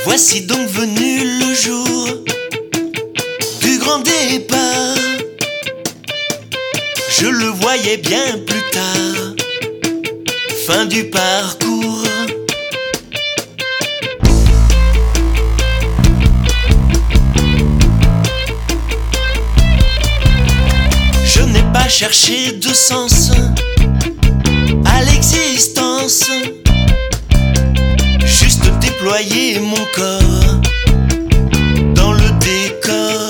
Voici donc venu le jour du grand départ. Je le voyais bien plus tard, fin du parcours. Je n'ai pas cherché de sens à l'existence, juste déployer mon corps dans le décor.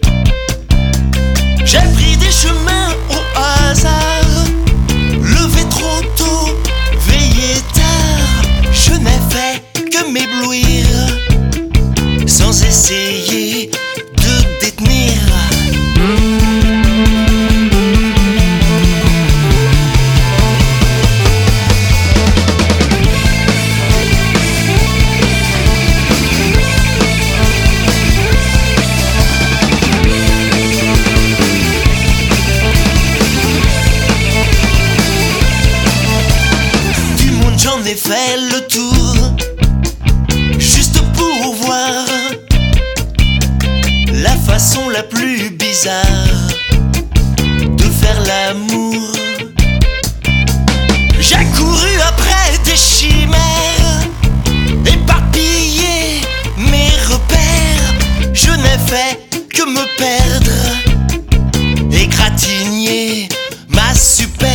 J'ai pris des chemins au hasard, levé trop tôt, veillé tard. Je n'ai fait que m'éblouir sans essayer de détenir. J'en ai fait le tour, juste pour voir la façon la plus bizarre de faire l'amour. J'ai couru après des chimères, éparpillé mes repères. Je n'ai fait que me perdre, égratigner ma superbe.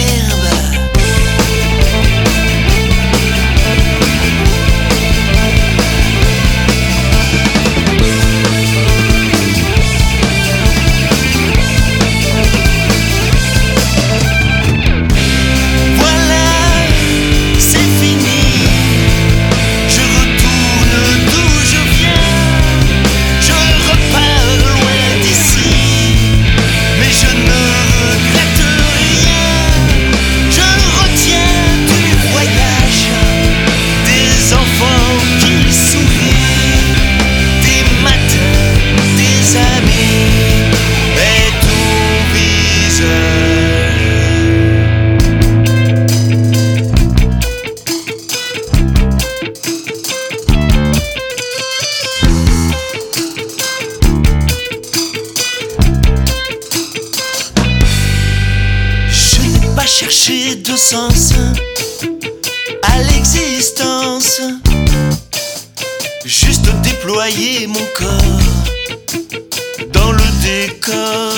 Chercher de sens à l'existence, juste déployer mon corps dans le décor.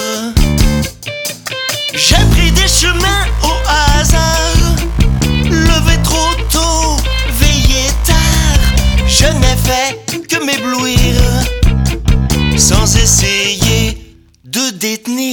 J'ai pris des chemins au hasard, levé trop tôt, veillé tard. Je n'ai fait que m'éblouir sans essayer de détenir.